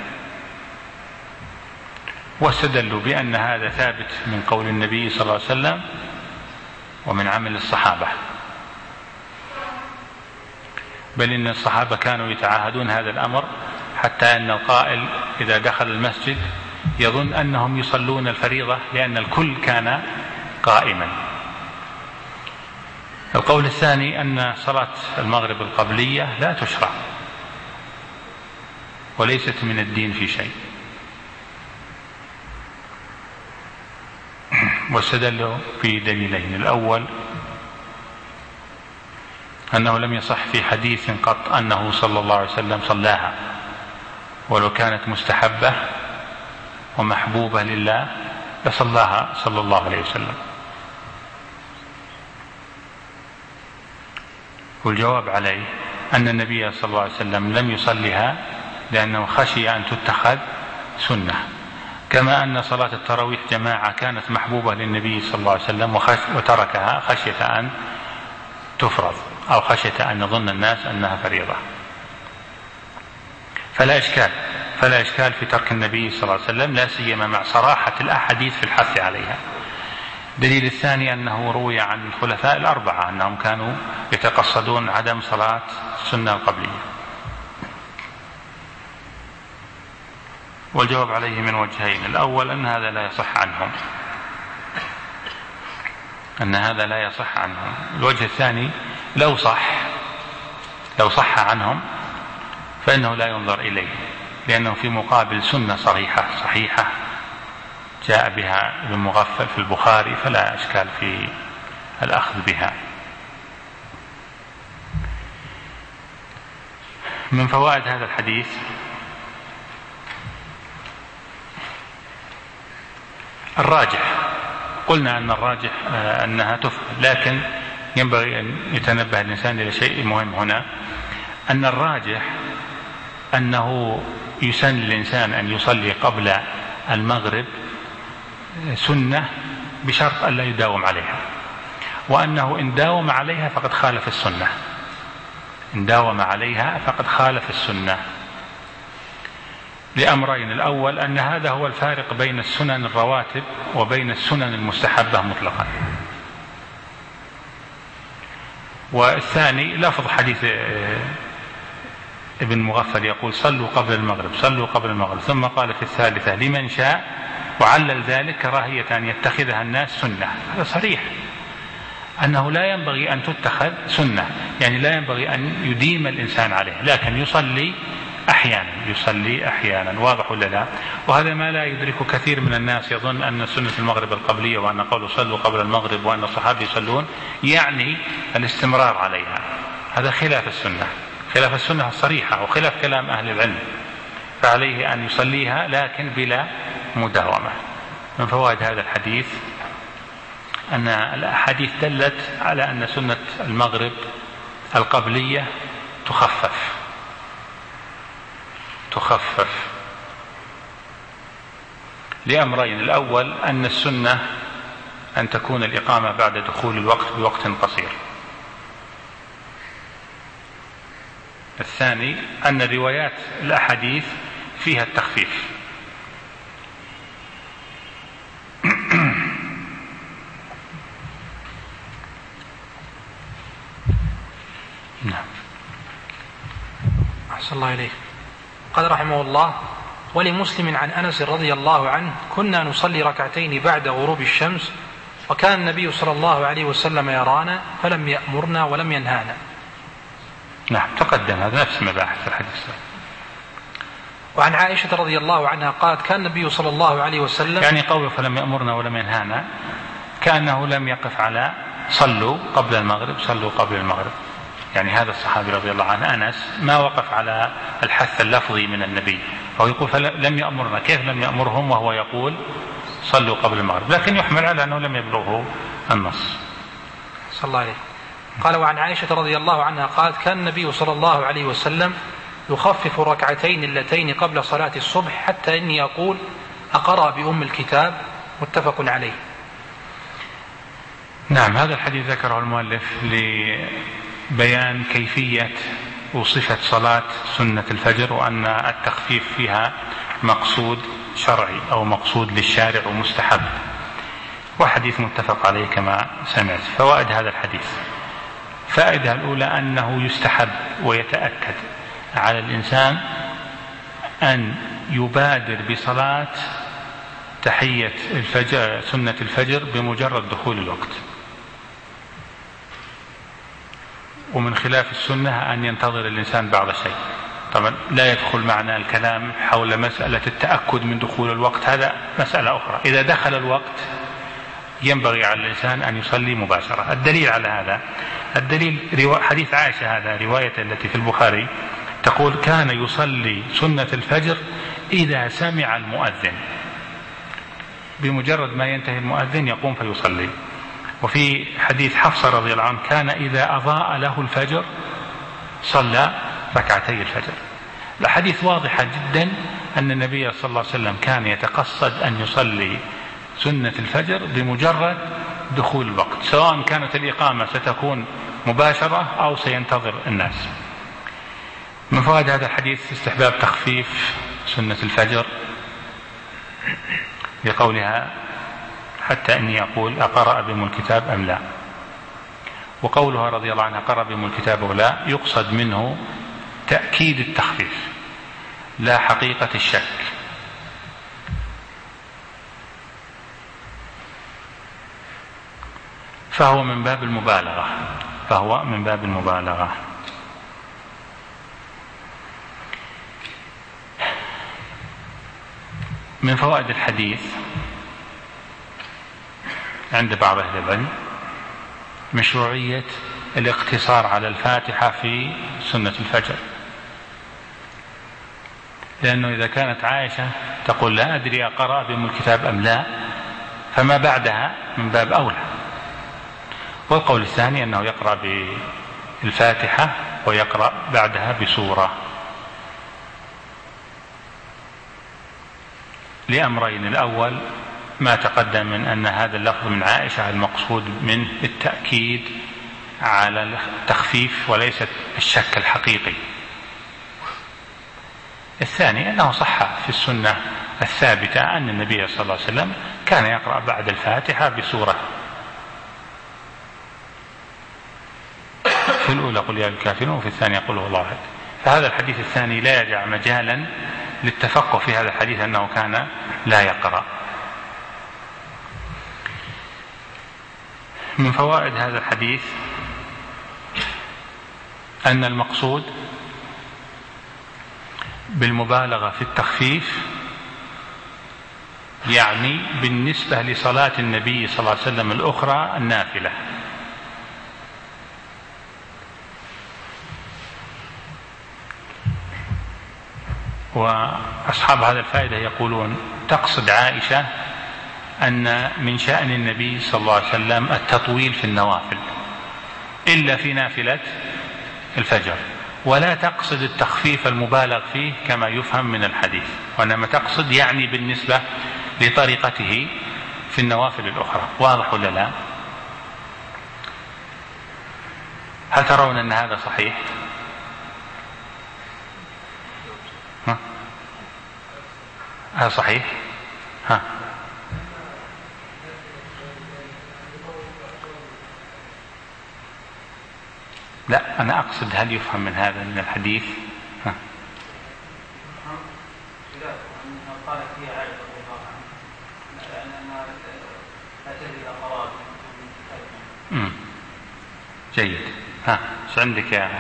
واستدلوا بأن هذا ثابت من قول النبي صلى الله عليه وسلم ومن عمل الصحابة، بل إن الصحابة كانوا يتعاهدون هذا الأمر، حتى أن القائل إذا دخل المسجد يظن أنهم يصلون الفريضة لأن الكل كان قائما. القول الثاني أن صلاة المغرب القبلية لا تشرع وليست من الدين في شيء، واستدلوا بدليلين. الأول أنه لم يصح في حديث قط أنه صلى الله عليه وسلم صلاها، ولو كانت مستحبة ومحبوبة لله لصلاها صلى الله عليه وسلم. والجواب عليه أن النبي صلى الله عليه وسلم لم يصلها لأنه خشي أن تتخذ سنة، كما أن صلاة التراويح جماعة كانت محبوبة للنبي صلى الله عليه وسلم وتركها خشية أن تفرض أو خشية أن يظن الناس أنها فريضة. فلا إشكال فلا إشكال في ترك النبي صلى الله عليه وسلم، لا سيما مع صراحة الأحاديث في الحث عليها. الدليل الثاني أنه روي عن الخلفاء الأربعة أنهم كانوا يتقصدون عدم صلاة السنة القبلية. والجواب عليه من وجهين: الأول أن هذا لا يصح عنهم، أن هذا لا يصح عنهم. الوجه الثاني: لو صح لو صح عنهم فإنه لا ينظر إليه، لأنه في مقابل سنة صريحة صحيحة جاء بها ابن مغفل في البخاري، فلا إشكال في الأخذ بها. من فوائد هذا الحديث الراجح، قلنا أن الراجح أنها تفعل، لكن ينبغي أن يتنبه الإنسان إلى شيء مهم هنا، أن الراجح أنه يسن للإنسان أن يصلي قبل المغرب سنة بشرط أن لا يداوم عليها، وأنه إن داوم عليها فقد خالف السنة، إن داوم عليها فقد خالف السنة لأمرين: الأول أن هذا هو الفارق بين السنن الرواتب وبين السنن المستحبة مطلقا، والثاني لفظ حديث ابن مغفل يقول صلوا قبل المغرب صلوا قبل المغرب، ثم قال في الثالثة لمن شاء، وعلل ذلك كراهية أن يتخذها الناس سنة. هذا صريح أنه لا ينبغي أن تتخذ سنة، يعني لا ينبغي أن يديم الإنسان عليه، لكن يصلي أحيانا يصلي أحيانا واضح ولا لا؟ وهذا ما لا يدرك كثير من الناس، يظن أن سنة المغرب القبلية وأن قولوا صلوا قبل المغرب وأن الصحابة يصلون يعني الاستمرار عليها. هذا خلاف السنة، خلاف السنة الصريحة وخلاف كلام أهل العلم، فعليه أن يصليها لكن بلا مداومة. من فوائد هذا الحديث أن الأحاديث دلت على أن سنة المغرب القبلية تخفف تخفف لأمرين: الأول أن السنة أن تكون الإقامة بعد دخول الوقت بوقت قصير، الثاني أن روايات الأحاديث فيها التخفيف. نعم. أحسن الله إليك. قال رحمه الله: ولمسلم عن أنس رضي الله عنه: كنا نصلي ركعتين بعد غروب الشمس، وكان النبي صلى الله عليه وسلم يرانا فلم يأمرنا ولم ينهانا. نعم تقدم هذا نفس مباحث الحديث. وعن عائشة رضي الله عنها قالت: كان النبي صلى الله عليه وسلم، يعني قوله فلم يأمرنا ولم ينهانا كأنه لم يقف على صلوا قبل المغرب صلوا قبل المغرب، يعني هذا الصحابي رضي الله عنه أنس ما وقف على الحث اللفظي من النبي، هو يقول لم يأمرنا، كيف لم يأمرهم وهو يقول صلوا قبل المغرب، لكن يحمل على أنه لم يبلغه النص. صلى الله عليه. قال: وعن عائشة رضي الله عنها قالت: كان النبي صلى الله عليه وسلم يخفف ركعتين اللتين قبل صلاة الصبح حتى إني أقول أقرأ بأم الكتاب. متفق عليه. نعم. هذا الحديث ذكره المؤلف لبيان كيفية وصفة صلاة سنة الفجر، وأن التخفيف فيها مقصود شرعي أو مقصود للشارع ومستحب، وحديث متفق عليه كما سمعت. فوائد هذا الحديث: فائدة الأولى أنه يستحب ويتأكد على الإنسان أن يبادر بصلاة تحية الفجر سنة الفجر بمجرد دخول الوقت، ومن خلاف السنة أن ينتظر الإنسان بعض شيء. طبعا لا يدخل معنا الكلام حول مسألة التأكد من دخول الوقت، هذا مسألة أخرى. إذا دخل الوقت ينبغي على الإنسان أن يصلي مباشرة. الدليل على هذا الدليل حديث عائشة، هذا رواية التي في البخاري، تقول: كان يصلي سنة الفجر إذا سمع المؤذن، بمجرد ما ينتهي المؤذن يقوم فيصلي. وفي حديث حفصة رضي الله عنه: كان إذا أضاء له الفجر صلى ركعتي الفجر. الحديث واضحة جدا أن النبي صلى الله عليه وسلم كان يتقصد أن يصلي سنة الفجر بمجرد دخول الوقت، سواء كانت الإقامة ستكون مباشرة أو سينتظر الناس. من فوائد هذا الحديث استحباب تخفيف سنة الفجر لقولها حتى إني أقول أقرأ بهم الكتاب أم لا. وقولها رضي الله عنها قرأ بهم الكتاب أو لا يقصد منه تأكيد التخفيف لا حقيقة الشك. فهو من باب المبالغة فهو من باب المبالغة. من فوائد الحديث عند بعض أهل العلم مشروعية الاقتصار على الفاتحة في سنة الفجر، لأنه إذا كانت عائشة تقول لا أدري أقرأ بهم الكتاب أم لا فما بعدها من باب أولى. والقول الثاني أنه يقرأ بالفاتحة ويقرأ بعدها بسورة لأمرين: الأول ما تقدم من أن هذا اللفظ من عائشة المقصود منه التأكيد على التخفيف وليس الشك الحقيقي. الثاني أنه صح في السنة الثابتة أن النبي صلى الله عليه وسلم كان يقرأ بعد الفاتحة بسورة، في الأولى قل يا الكافرون وفي الثانية قل هو الله أحد. فهذا الحديث الثاني لا يجعل مجالا للتفقه في هذا الحديث أنه كان لا يقرأ. من فوائد هذا الحديث أن المقصود بالمبالغة في التخفيف يعني بالنسبة لصلاة النبي صلى الله عليه وسلم الأخرى النافلة. وأصحاب هذا الفائدة يقولون تقصد عائشة أن من شأن النبي صلى الله عليه وسلم التطويل في النوافل إلا في نافلة الفجر، ولا تقصد التخفيف المبالغ فيه كما يفهم من الحديث، وإنما تقصد يعني بالنسبة لطريقته في النوافل الأخرى. واضح ولا لا؟ هل ترون أن هذا صحيح؟ ها؟ هذا صحيح؟ ها؟ لا، أنا أقصد هل يفهم من هذا من الحديث؟ ها؟ امم جيد. ها ايش عندك يا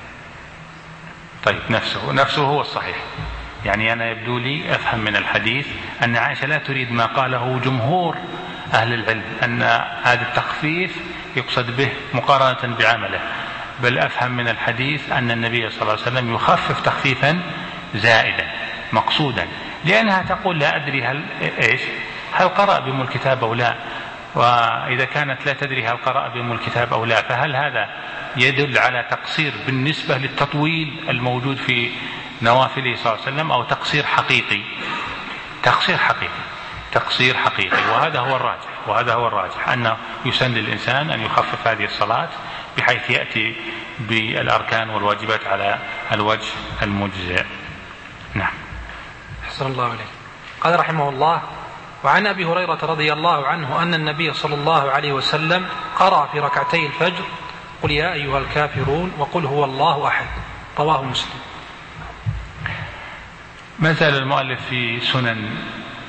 طيب؟ نفسه نفسه هو الصحيح. يعني أنا يبدو لي أفهم من الحديث أن عائشة لا تريد ما قاله جمهور أهل العلم أن هذا التخفيف يقصد به مقارنة بعمله، بل أفهم من الحديث أن النبي صلى الله عليه وسلم يخفف تخفيفا زائدا مقصودا، لأنها تقول لا أدري هل إيش هل قرأ بهم الكتاب أو لا، وإذا كانت لا تدري هل قرأ بهم الكتاب أو لا فهل هذا يدل على تقصير بالنسبة للتطويل الموجود في نوافله صلى الله عليه وسلم أو تقصير حقيقي؟ تقصير حقيقي تقصير حقيقي وهذا هو الراجح وهذا هو الراجح أنه يسن للإنسان أن يخفف هذه الصلاة بحيث يأتي بالأركان والواجبات على الوجه المجزئ. نعم. أحسن الله عليك. قال رحمه الله: وعن أبي هريرة رضي الله عنه أن النبي صلى الله عليه وسلم قرأ في ركعتي الفجر قل يا أيها الكافرون وقل هو الله أحد. رواه مسلم. ما زال المؤلف في سنن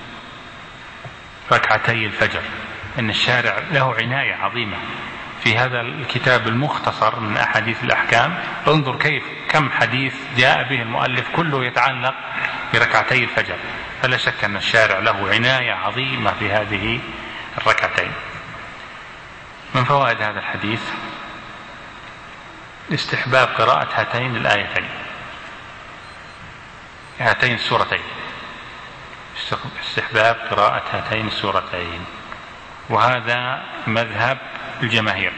ركعتي الفجر، إن الشارع له عناية عظيمة في هذا الكتاب المختصر من أحاديث الأحكام. انظر كيف كم حديث جاء به المؤلف كله يتعلق بركعتي الفجر، فلا شك أن الشارع له عناية عظيمة في هذه الركعتين. من فوائد هذا الحديث استحباب قراءة هاتين الآيتين هاتين السورتين استحباب قراءة هاتين السورتين، وهذا مذهب الجماهير.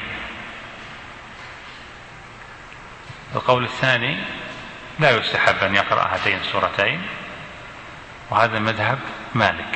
القول الثاني لا يستحب أن يقرأ هاتين السورتين، وهذا مذهب مالك.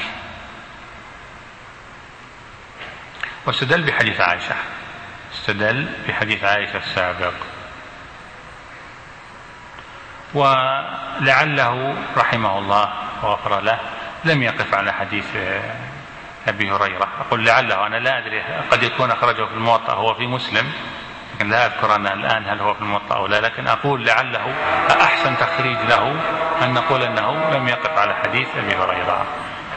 واستدل بحديث عائشة استدل بحديث عائشة السابق. و ولعله رحمه الله وغفر له لم يقف على حديث أبي هريرة. أقول لعله، أنا لا أدري، قد يكون أخرجه في الموطأ، هو في مسلم، لكن لا أذكر أنا الآن هل هو في الموطأ أو لا، لكن أقول لعله أحسن تخريج له أن نقول أنه لم يقف على حديث أبي هريرة.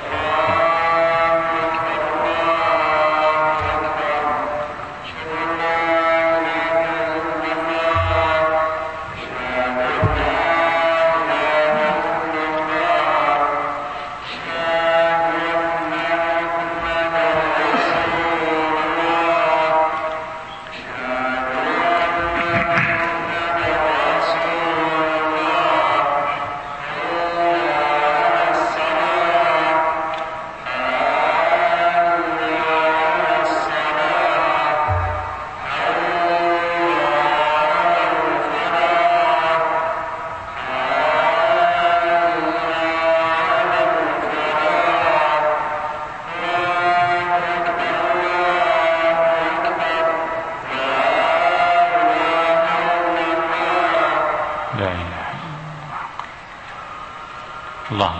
اللهم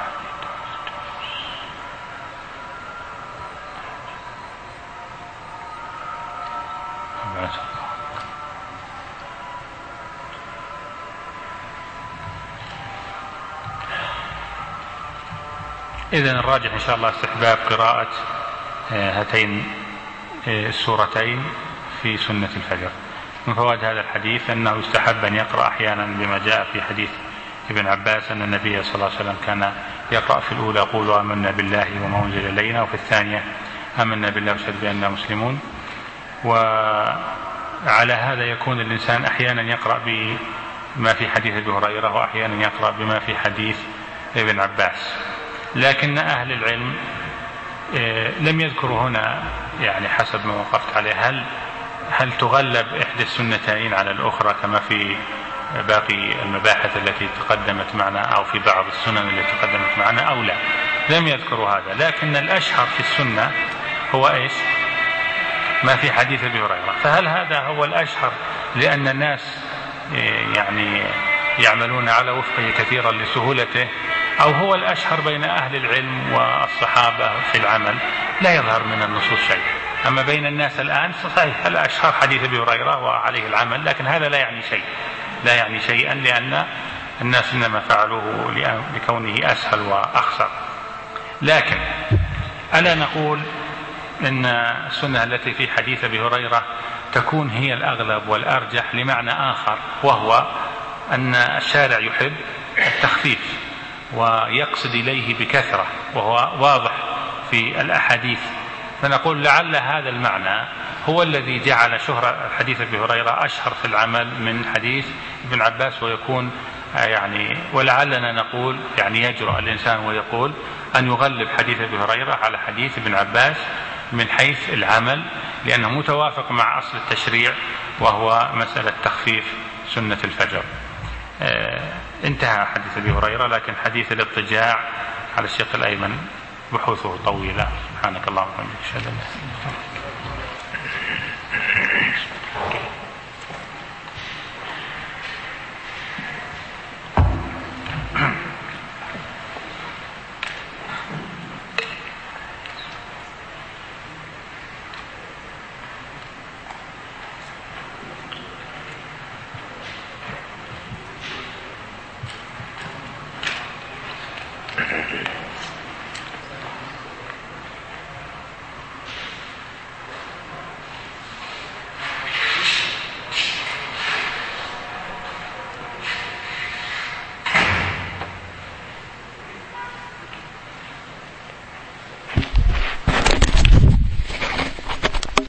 إذن الراجح إن شاء الله استحباب قراءة هاتين السورتين في سنة الفجر. من فوائد هذا الحديث أنه يستحب أن يقرأ أحيانا بما جاء في حديث ابن عباس أن النبي صلى الله عليه وسلم كان يقرأ في الأولى قولوا آمنا بالله وما أنزل إلينا، وفي الثانية آمنا بالله واشهد بأننا مسلمون. وعلى هذا يكون الإنسان أحيانا يقرأ بما في حديث أبي هريرة وأحيانا يقرأ بما في حديث ابن عباس. لكن أهل العلم لم يذكروا هنا، يعني حسب ما وقفت عليه، هل هل تغلب إحدى السنتين على الأخرى كما في باقي المباحث التي تقدمت معنا أو في بعض السنن التي تقدمت معنا أو لا. لم يذكروا هذا، لكن الأشهر في السنة هو إيش؟ ما في حديث أبي هريرة. فهل هذا هو الأشهر لأن الناس يعني يعملون على وفقه كثيرا لسهولته، أو هو الأشهر بين أهل العلم والصحابة في العمل؟ لا يظهر من النصوص شيء. أما بين الناس الآن صحيح الأشهر حديث أبي هريرة وعليه العمل، لكن هذا لا يعني شيء، لا يعني شيئا، لأن الناس إنما فعلوه لكونه أسهل وأخسر. لكن ألا نقول إن السنة التي في حديث أبي هريرة تكون هي الأغلب والأرجح لمعنى آخر، وهو أن الشارع يحب التخفيف ويقصد إليه بكثرة، وهو واضح في الأحاديث. فنقول لعل هذا المعنى هو الذي جعل شهرة حديث أبي هريرة أشهر في العمل من حديث ابن عباس، ويكون يعني ولعلنا نقول يعني يجرؤ الإنسان ويقول أن يغلب حديث أبي هريرة على حديث ابن عباس من حيث العمل، لأنه متوافق مع أصل التشريع وهو مسألة تخفيف سنة الفجر. آه انتهى حديث أبي هريرة، لكن حديث الاضطجاع على الشق الأيمن بحوثه طويلة. سبحانك اللهم وبحمدك أشهد أن لا إله إلا أنت.